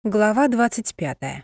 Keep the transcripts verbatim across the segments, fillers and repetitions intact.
Глава двадцать пятая.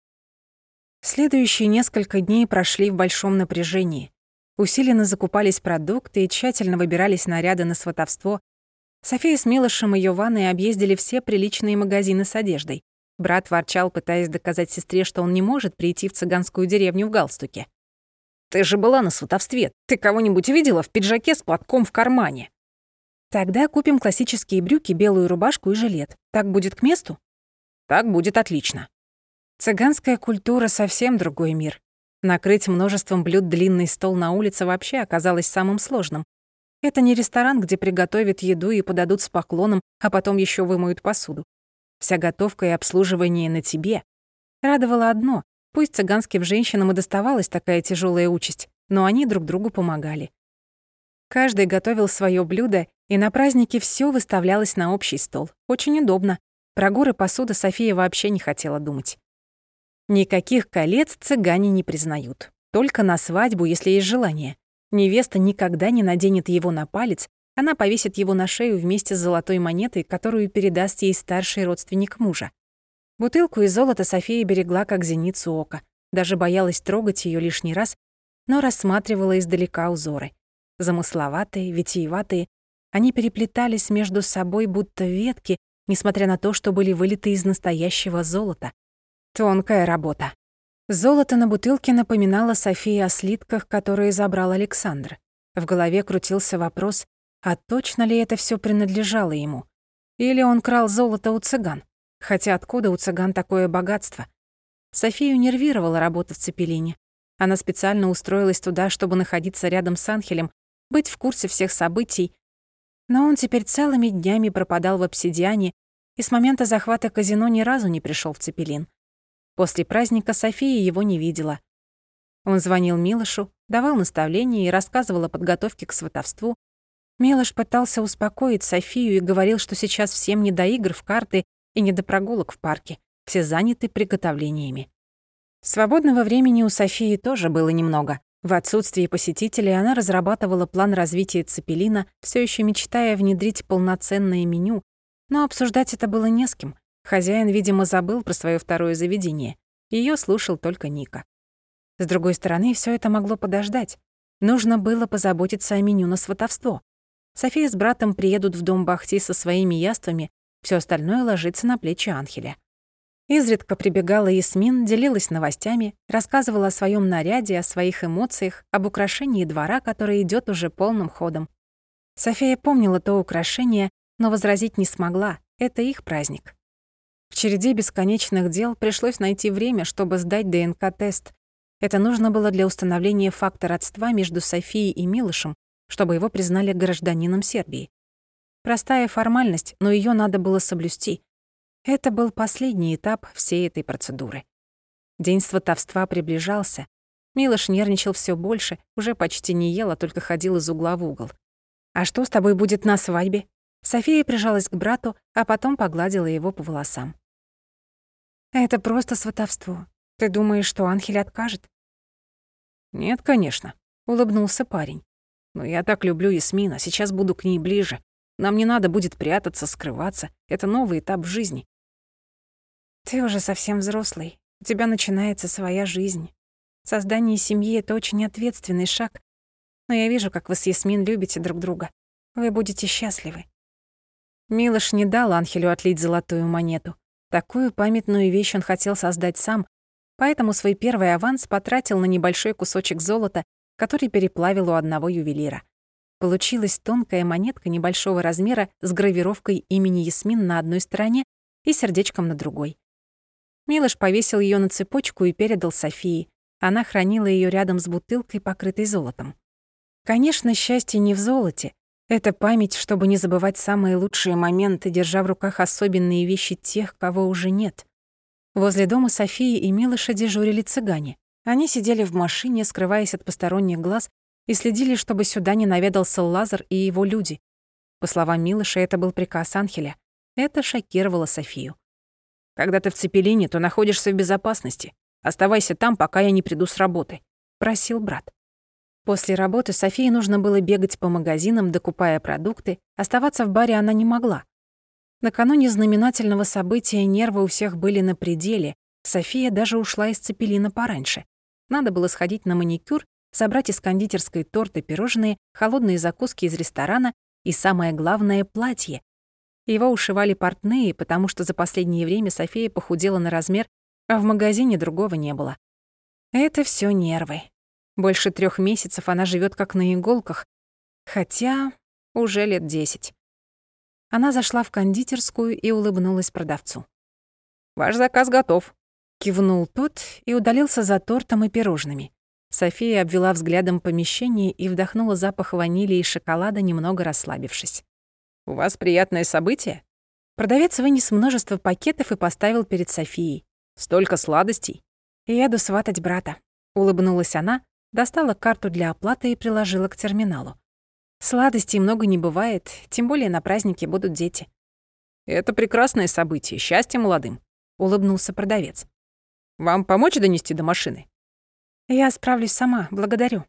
Следующие несколько дней прошли в большом напряжении. Усиленно закупались продукты и тщательно выбирались наряды на сватовство. София с Милошем и Йованной объездили все приличные магазины с одеждой. Брат ворчал, пытаясь доказать сестре, что он не может прийти в цыганскую деревню в галстуке. «Ты же была на сватовстве. Ты кого-нибудь видела в пиджаке с платком в кармане?» «Тогда купим классические брюки, белую рубашку и жилет. Так будет к месту?» «Так будет отлично». Цыганская культура — совсем другой мир. Накрыть множеством блюд длинный стол на улице вообще оказалось самым сложным. Это не ресторан, где приготовят еду и подадут с поклоном, а потом еще вымоют посуду. Вся готовка и обслуживание на тебе. Радовало одно — пусть цыганским женщинам и доставалась такая тяжелая участь, но они друг другу помогали. Каждый готовил свое блюдо, и на празднике все выставлялось на общий стол. Очень удобно. Про горы посуды София вообще не хотела думать. Никаких колец цыгане не признают. Только на свадьбу, если есть желание. Невеста никогда не наденет его на палец, она повесит его на шею вместе с золотой монетой, которую передаст ей старший родственник мужа. Бутылку из золота София берегла как зеницу ока, даже боялась трогать ее лишний раз, но рассматривала издалека узоры. Замысловатые, витиеватые, они переплетались между собой, будто ветки, несмотря на то, что были вылиты из настоящего золота. Тонкая работа. Золото на бутылке напоминало Софии о слитках, которые забрал Александр. В голове крутился вопрос, а точно ли это все принадлежало ему? Или он крал золото у цыган? Хотя откуда у цыган такое богатство? Софию нервировала работа в Цепелине. Она специально устроилась туда, чтобы находиться рядом с Анхелем, быть в курсе всех событий, но он теперь целыми днями пропадал в обсидиане и с момента захвата казино ни разу не пришел в Цепелин. После праздника София его не видела. Он звонил Милошу, давал наставления и рассказывал о подготовке к сватовству. Милош пытался успокоить Софию и говорил, что сейчас всем не до игр в карты и не до прогулок в парке, все заняты приготовлениями. Свободного времени у Софии тоже было немного. В отсутствие посетителей она разрабатывала план развития Цепелина, все еще мечтая внедрить полноценное меню, но обсуждать это было не с кем. Хозяин, видимо, забыл про свое второе заведение. Ее слушал только Ника. С другой стороны, все это могло подождать. Нужно было позаботиться о меню на сватовство. София с братом приедут в дом Бахти со своими яствами, все остальное ложится на плечи Анхеля. Изредка прибегала Ясмин, делилась новостями, рассказывала о своем наряде, о своих эмоциях, об украшении двора, которое идет уже полным ходом. София помнила то украшение, но возразить не смогла. Это их праздник. В череде бесконечных дел пришлось найти время, чтобы сдать ДНК-тест. Это нужно было для установления факта родства между Софией и Милошем, чтобы его признали гражданином Сербии. Простая формальность, но ее надо было соблюсти. Это был последний этап всей этой процедуры. День сватовства приближался. Милош нервничал все больше, уже почти не ел, а только ходил из угла в угол. «А что с тобой будет на свадьбе?» София прижалась к брату, а потом погладила его по волосам. «Это просто сватовство. Ты думаешь, что Анхель откажет?» «Нет, конечно», — улыбнулся парень. «Но я так люблю Ясмин, а сейчас буду к ней ближе. Нам не надо будет прятаться, скрываться. Это новый этап в жизни». «Ты уже совсем взрослый. У тебя начинается своя жизнь. Создание семьи — это очень ответственный шаг. Но я вижу, как вы с Ясмин любите друг друга. Вы будете счастливы». Милош не дал Анхелю отлить золотую монету. Такую памятную вещь он хотел создать сам, поэтому свой первый аванс потратил на небольшой кусочек золота, который переплавил у одного ювелира. Получилась тонкая монетка небольшого размера с гравировкой имени Ясмин на одной стороне и сердечком на другой. Милош повесил ее на цепочку и передал Софии. Она хранила ее рядом с бутылкой, покрытой золотом. Конечно, счастье не в золоте. Это память, чтобы не забывать самые лучшие моменты, держа в руках особенные вещи тех, кого уже нет. Возле дома Софии и Милоша дежурили цыгане. Они сидели в машине, скрываясь от посторонних глаз, и следили, чтобы сюда не наведался Лазар и его люди. По словам Милоша, это был приказ Анхеля. Это шокировало Софию. «Когда ты в Цепелине, то находишься в безопасности. Оставайся там, пока я не приду с работы», — просил брат. После работы Софии нужно было бегать по магазинам, докупая продукты. Оставаться в баре она не могла. Накануне знаменательного события нервы у всех были на пределе. София даже ушла из Цепелина пораньше. Надо было сходить на маникюр, собрать из кондитерской торт и пирожные, холодные закуски из ресторана и, самое главное, платье. Его ушивали портные, потому что за последнее время София похудела на размер, а в магазине другого не было. Это все нервы. Больше трех месяцев она живет как на иголках, хотя уже лет десять. Она зашла в кондитерскую и улыбнулась продавцу. «Ваш заказ готов», — кивнул тот и удалился за тортом и пирожными. София обвела взглядом помещение и вдохнула запах ванили и шоколада, немного расслабившись. «У вас приятное событие?» Продавец вынес множество пакетов и поставил перед Софией. «Столько сладостей!» «Еду сватать брата», — улыбнулась она, достала карту для оплаты и приложила к терминалу. «Сладостей много не бывает, тем более на празднике будут дети». «Это прекрасное событие, счастье молодым», — улыбнулся продавец. «Вам помочь донести до машины?» «Я справлюсь сама, благодарю».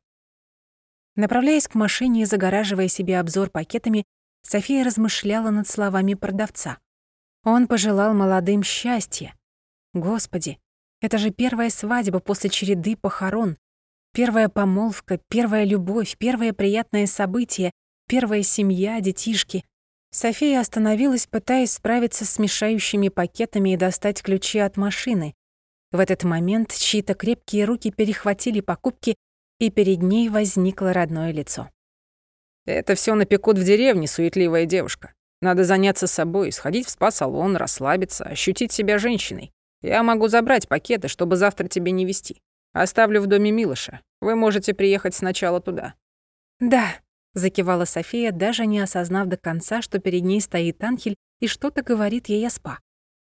Направляясь к машине и загораживая себе обзор пакетами, София размышляла над словами продавца. Он пожелал молодым счастья. Господи, это же первая свадьба после череды похорон, первая помолвка, первая любовь, первое приятное событие, первая семья, детишки. София остановилась, пытаясь справиться с мешающими пакетами и достать ключи от машины. В этот момент чьи-то крепкие руки перехватили покупки, и перед ней возникло родное лицо. «Это все напекут в деревне, суетливая девушка. Надо заняться собой, сходить в спа-салон, расслабиться, ощутить себя женщиной. Я могу забрать пакеты, чтобы завтра тебе не везти. Оставлю в доме Милоша. Вы можете приехать сначала туда». «Да», — закивала София, даже не осознав до конца, что перед ней стоит Анхель и что-то говорит ей о спа.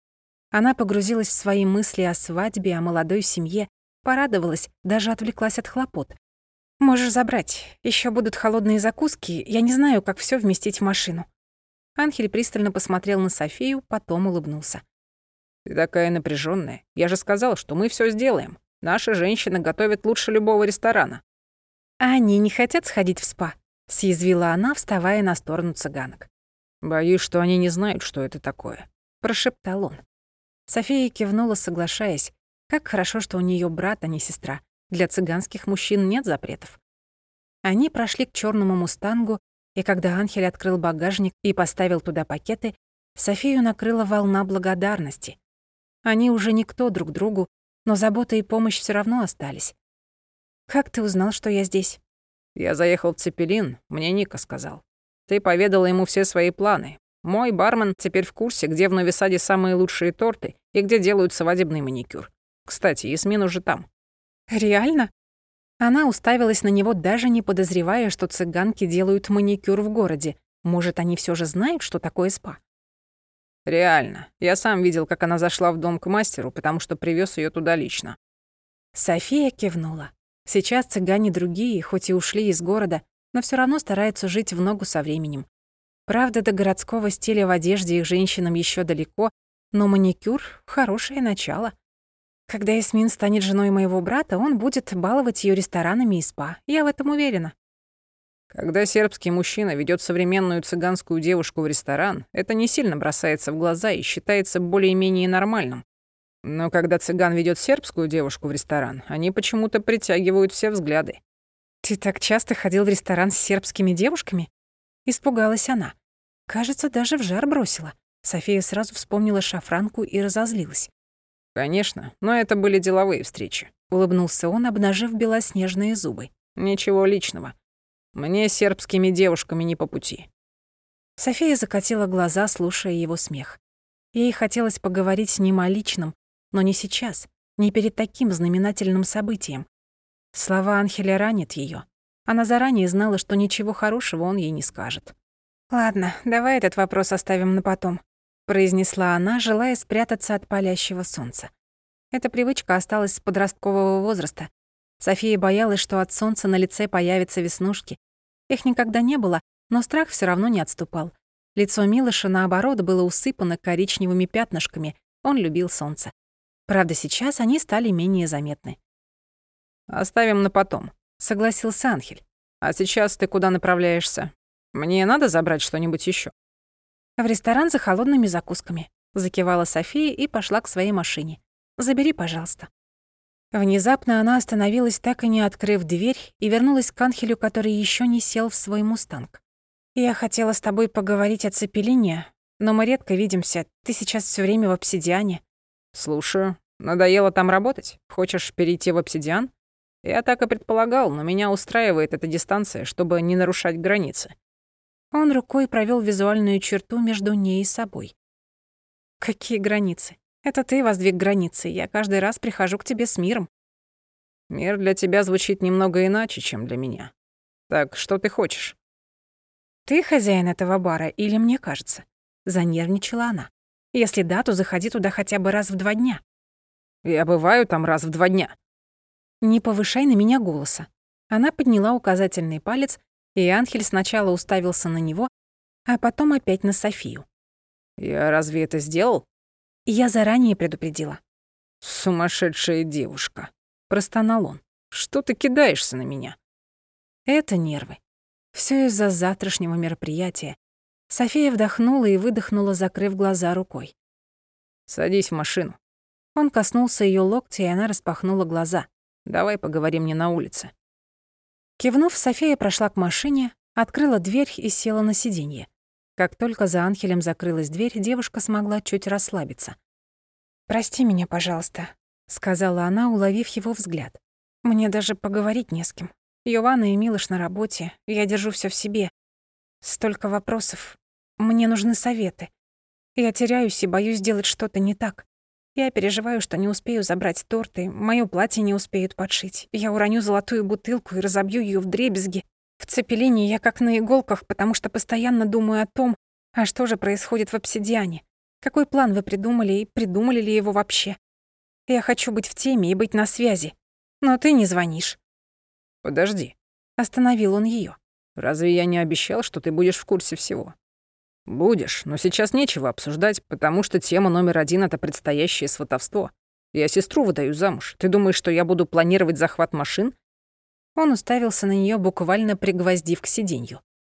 Она погрузилась в свои мысли о свадьбе, о молодой семье, порадовалась, даже отвлеклась от хлопот. «Можешь забрать. Еще будут холодные закуски. Я не знаю, как все вместить в машину». Анхель пристально посмотрел на Софию, потом улыбнулся. «Ты такая напряженная. Я же сказал, что мы все сделаем. Наши женщины готовят лучше любого ресторана». «А они не хотят сходить в спа?» — съязвила она, вставая на сторону цыганок. «Боюсь, что они не знают, что это такое», — прошептал он. София кивнула, соглашаясь. Как хорошо, что у нее брат, а не сестра. Для цыганских мужчин нет запретов. Они прошли к черному мустангу, и когда Анхель открыл багажник и поставил туда пакеты, Софию накрыла волна благодарности. Они уже никто друг другу, но забота и помощь все равно остались. «Как ты узнал, что я здесь?» «Я заехал в Цепелин, мне Ника сказал. Ты поведала ему все свои планы. Мой бармен теперь в курсе, где в Нови-Саде самые лучшие торты и где делают свадебный маникюр. Кстати, Ясмин уже там». «Реально?» Она уставилась на него, даже не подозревая, что цыганки делают маникюр в городе. Может, они все же знают, что такое спа? «Реально. Я сам видел, как она зашла в дом к мастеру, потому что привез ее туда лично». София кивнула. Сейчас цыгане другие, хоть и ушли из города, но все равно стараются жить в ногу со временем. Правда, до городского стиля в одежде их женщинам еще далеко, но маникюр — хорошее начало. Когда Ясмин станет женой моего брата, он будет баловать ее ресторанами и спа. Я в этом уверена. Когда сербский мужчина ведет современную цыганскую девушку в ресторан, это не сильно бросается в глаза и считается более-менее нормальным. Но когда цыган ведет сербскую девушку в ресторан, они почему-то притягивают все взгляды. «Ты так часто ходил в ресторан с сербскими девушками?» Испугалась она. Кажется, даже в жар бросила. София сразу вспомнила шафранку и разозлилась. «Конечно, но это были деловые встречи», — улыбнулся он, обнажив белоснежные зубы. «Ничего личного. Мне с сербскими девушками не по пути». София закатила глаза, слушая его смех. Ей хотелось поговорить с ним о личном, но не сейчас, не перед таким знаменательным событием. Слова Анхеля ранят ее. Она заранее знала, что ничего хорошего он ей не скажет. «Ладно, давай этот вопрос оставим на потом», — произнесла она, желая спрятаться от палящего солнца. Эта привычка осталась с подросткового возраста. София боялась, что от солнца на лице появятся веснушки. Их никогда не было, но страх все равно не отступал. Лицо Милоша, наоборот, было усыпано коричневыми пятнышками. Он любил солнце. Правда, сейчас они стали менее заметны. «Оставим на потом», — согласился Анхель. «А сейчас ты куда направляешься? Мне надо забрать что-нибудь еще. В ресторан за холодными закусками. Закивала София и пошла к своей машине. Забери, пожалуйста. Внезапно она остановилась, так и не открыв дверь, и вернулась к Анхелю, который еще не сел в свой мустанг. «Я хотела с тобой поговорить о Цепелине, но мы редко видимся. Ты сейчас все время в Обсидиане». «Слушаю. Надоело там работать? Хочешь перейти в Обсидиан?» «Я так и предполагал, но меня устраивает эта дистанция, чтобы не нарушать границы». Он рукой провел визуальную черту между ней и собой. «Какие границы? Это ты воздвиг границы. Я каждый раз прихожу к тебе с миром». «Мир для тебя звучит немного иначе, чем для меня. Так что ты хочешь?» «Ты хозяин этого бара или мне кажется?» Занервничала она. «Если да, то заходи туда хотя бы раз в два дня». «Я бываю там раз в два дня». «Не повышай на меня голоса». Она подняла указательный палец, и Анхель сначала уставился на него, а потом опять на Софию. «Я разве это сделал?» «Я заранее предупредила». «Сумасшедшая девушка», — простонал он. «Что ты кидаешься на меня?» Это нервы. Всё из-за завтрашнего мероприятия. София вдохнула и выдохнула, закрыв глаза рукой. «Садись в машину». Он коснулся её локтя, и она распахнула глаза. «Давай поговорим не на улице». Кивнув, София прошла к машине, открыла дверь и села на сиденье. Как только за Анхелем закрылась дверь, девушка смогла чуть расслабиться. «Прости меня, пожалуйста», — сказала она, уловив его взгляд. «Мне даже поговорить не с кем. Йована и Милош на работе, я держу всё в себе. Столько вопросов. Мне нужны советы. Я теряюсь и боюсь сделать что-то не так. Я переживаю, что не успею забрать торты, моё платье не успеют подшить. Я уроню золотую бутылку и разобью её вдребезги. В Цепелине я как на иголках, потому что постоянно думаю о том, а что же происходит в Обсидиане. Какой план вы придумали и придумали ли его вообще? Я хочу быть в теме и быть на связи. Но ты не звонишь». «Подожди», — остановил он её. «Разве я не обещал, что ты будешь в курсе всего?» «Будешь, но сейчас нечего обсуждать, потому что тема номер один — это предстоящее сватовство. Я сестру выдаю замуж. Ты думаешь, что я буду планировать захват машин?» Он уставился на неё, буквально пригвоздив к сиденью.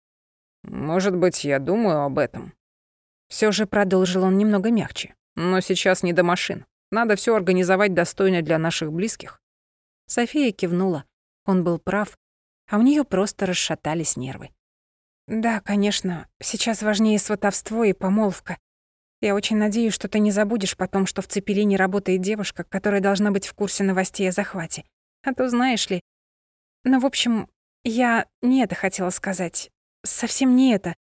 «Может быть, я думаю об этом». Всё же продолжил он немного мягче. «Но сейчас не до машин. Надо всё организовать достойно для наших близких». София кивнула. Он был прав, а у неё просто расшатались нервы. «Да, конечно, сейчас важнее сватовство и помолвка. Я очень надеюсь, что ты не забудешь потом, что в Цепелине работает девушка, которая должна быть в курсе новостей о захвате. А то, знаешь ли... Ну, в общем, я не это хотела сказать. Совсем не это».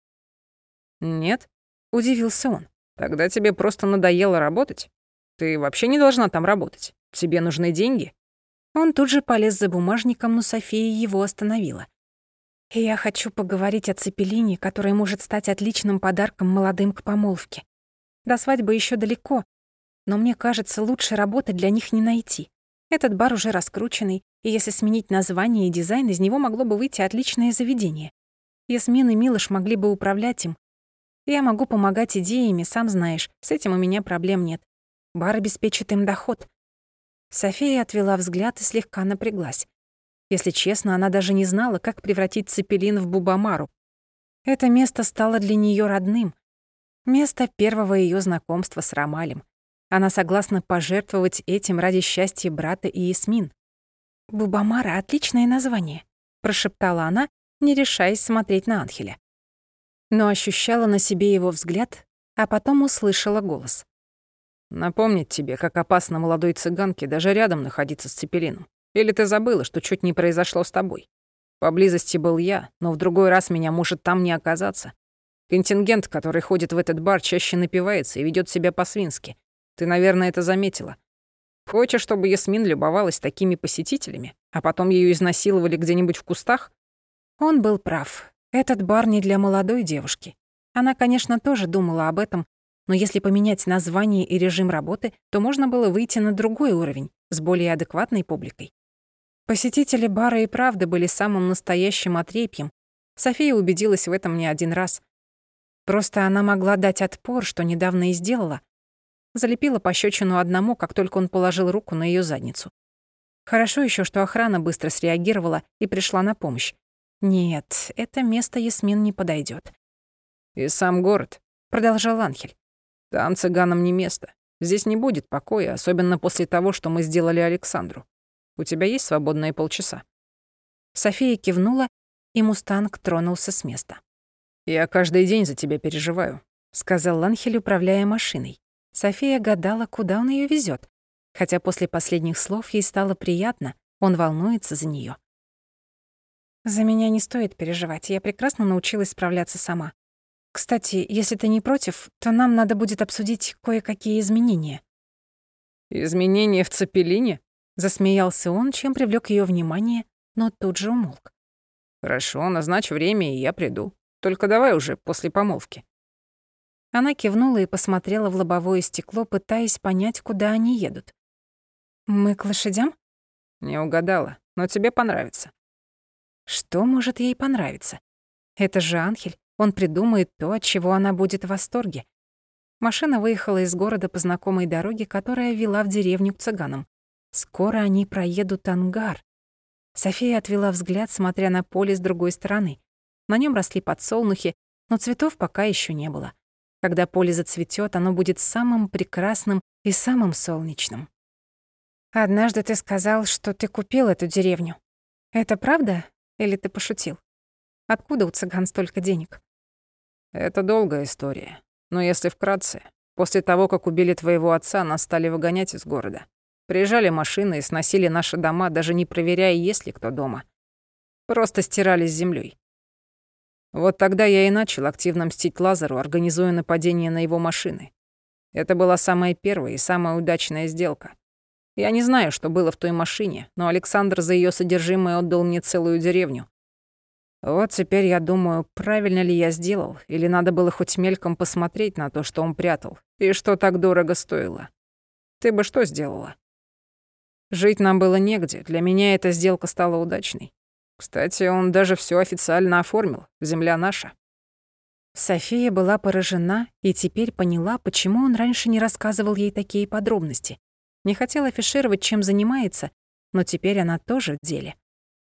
«Нет?» — удивился он. «Тогда тебе просто надоело работать? Ты вообще не должна там работать. Тебе нужны деньги?» Он тут же полез за бумажником, но София его остановила. «И я хочу поговорить о Цепелине, которая может стать отличным подарком молодым к помолвке. До свадьбы еще далеко, но мне кажется, лучше работы для них не найти. Этот бар уже раскрученный, и если сменить название и дизайн, из него могло бы выйти отличное заведение. Ясмин и Милош могли бы управлять им. Я могу помогать идеями, сам знаешь, с этим у меня проблем нет. Бар обеспечит им доход». София отвела взгляд и слегка напряглась. Если честно, она даже не знала, как превратить Цепелин в Бубамару. Это место стало для неё родным. Место первого её знакомства с Ромалем. Она согласна пожертвовать этим ради счастья брата и Ясмин. «Бубамара — отличное название», — прошептала она, не решаясь смотреть на Анхеля. Но ощущала на себе его взгляд, а потом услышала голос. «Напомнить тебе, как опасно молодой цыганке даже рядом находиться с Цепелином. Или ты забыла, что чуть не произошло с тобой? Поблизости был я, но в другой раз меня может там не оказаться. Контингент, который ходит в этот бар, чаще напивается и ведёт себя по-свински. Ты, наверное, это заметила. Хочешь, чтобы Ясмин любовалась такими посетителями, а потом её изнасиловали где-нибудь в кустах?» Он был прав. Этот бар не для молодой девушки. Она, конечно, тоже думала об этом, но если поменять название и режим работы, то можно было выйти на другой уровень, с более адекватной публикой. Посетители бара и правда были самым настоящим отрепьем. София убедилась в этом не один раз. Просто она могла дать отпор, что недавно и сделала. Залепила пощёчину одному, как только он положил руку на её задницу. Хорошо ещё, что охрана быстро среагировала и пришла на помощь. Нет, это место Ясмин не подойдёт. «И сам город. продолжал Анхель. «Там цыганам не место. Здесь не будет покоя, особенно после того, что мы сделали Александру. У тебя есть свободные полчаса?» София кивнула, и «Мустанг» тронулся с места. «Я каждый день за тебя переживаю», — сказал Анхель, управляя машиной. София гадала, куда он ее везет, хотя после последних слов ей стало приятно, он волнуется за нее. «За меня не стоит переживать, я прекрасно научилась справляться сама. Кстати, если ты не против, то нам надо будет обсудить кое-какие изменения». «Изменения в Цепелине?» — засмеялся он, чем привлёк её внимание, но тут же умолк. «Хорошо, назначь время, и я приду. Только давай уже после помолвки». Она кивнула и посмотрела в лобовое стекло, пытаясь понять, куда они едут. «Мы к лошадям?» «Не угадала, но тебе понравится». Что может ей понравиться? Это же Анхель, он придумает то, от чего она будет в восторге. Машина выехала из города по знакомой дороге, которая вела в деревню к цыганам. Скоро они проедут ангар. София отвела взгляд, смотря на поле с другой стороны. На нем росли подсолнухи, но цветов пока еще не было. Когда поле зацветет, оно будет самым прекрасным и самым солнечным. «Однажды ты сказал, что ты купил эту деревню. Это правда или ты пошутил? Откуда у цыган столько денег?» «Это долгая история. Но если вкратце, после того, как убили твоего отца, нас стали выгонять из города. Приезжали машины и сносили наши дома, даже не проверяя, есть ли кто дома. Просто стирали с землей. Вот тогда я и начал активно мстить Лазару, организуя нападение на его машины. Это была самая первая и самая удачная сделка. Я не знаю, что было в той машине, но Александр за ее содержимое отдал мне целую деревню. Вот теперь я думаю, правильно ли я сделал, или надо было хоть мельком посмотреть на то, что он прятал, и что так дорого стоило. Ты бы что сделала? Жить нам было негде, для меня эта сделка стала удачной. Кстати, он даже все официально оформил, земля наша». София была поражена и теперь поняла, почему он раньше не рассказывал ей такие подробности. Не хотел афишировать, чем занимается, но теперь она тоже в деле.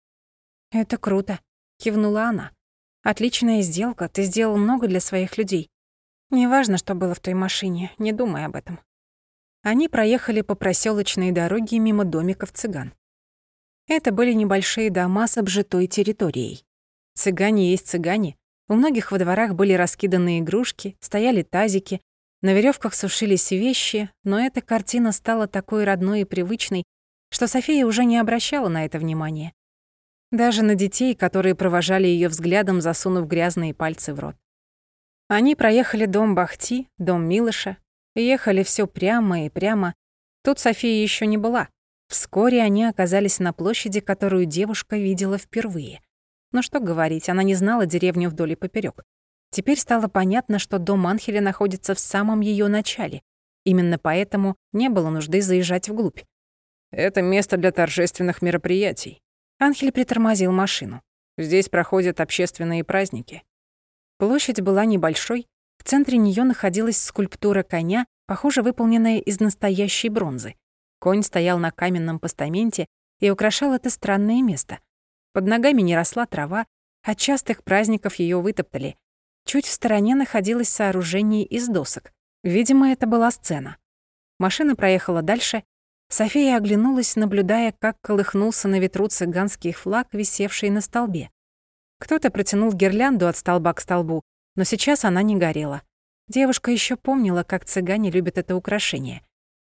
«Это круто», — кивнула она. «Отличная сделка, ты сделал много для своих людей. Неважно, что было в той машине, не думай об этом». Они проехали по проселочной дороге мимо домиков цыган. Это были небольшие дома с обжитой территорией. Цыгане есть цыгане. У многих во дворах были раскиданы игрушки, стояли тазики, на веревках сушились вещи, но эта картина стала такой родной и привычной, что София уже не обращала на это внимания. Даже на детей, которые провожали ее взглядом, засунув грязные пальцы в рот. Они проехали дом Бахти, дом Милыша, и ехали все прямо и прямо. Тут София еще не была. Вскоре они оказались на площади, которую девушка видела впервые. Но что говорить, она не знала деревню вдоль и поперёк. Теперь стало понятно, что дом Анхеля находится в самом её начале. Именно поэтому не было нужды заезжать вглубь. «Это место для торжественных мероприятий». Анхель притормозил машину. «Здесь проходят общественные праздники». Площадь была небольшой, в центре неё находилась скульптура коня, похоже, выполненная из настоящей бронзы. Конь стоял на каменном постаменте и украшал это странное место. Под ногами не росла трава, от частых праздников её вытоптали. Чуть в стороне находилось сооружение из досок. Видимо, это была сцена. Машина проехала дальше. София оглянулась, наблюдая, как колыхнулся на ветру цыганский флаг, висевший на столбе. Кто-то протянул гирлянду от столба к столбу, но сейчас она не горела. Девушка ещё помнила, как цыгане любят это украшение.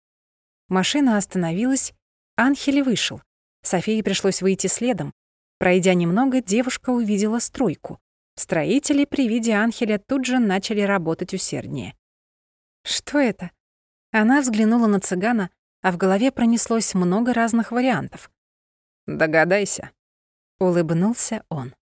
Машина остановилась, Анхель вышел. Софии пришлось выйти следом. Пройдя немного, девушка увидела стройку. Строители при виде Анхеля тут же начали работать усерднее. Что это? Она взглянула на цыгана, а в голове пронеслось много разных вариантов. «Догадайся», — улыбнулся он.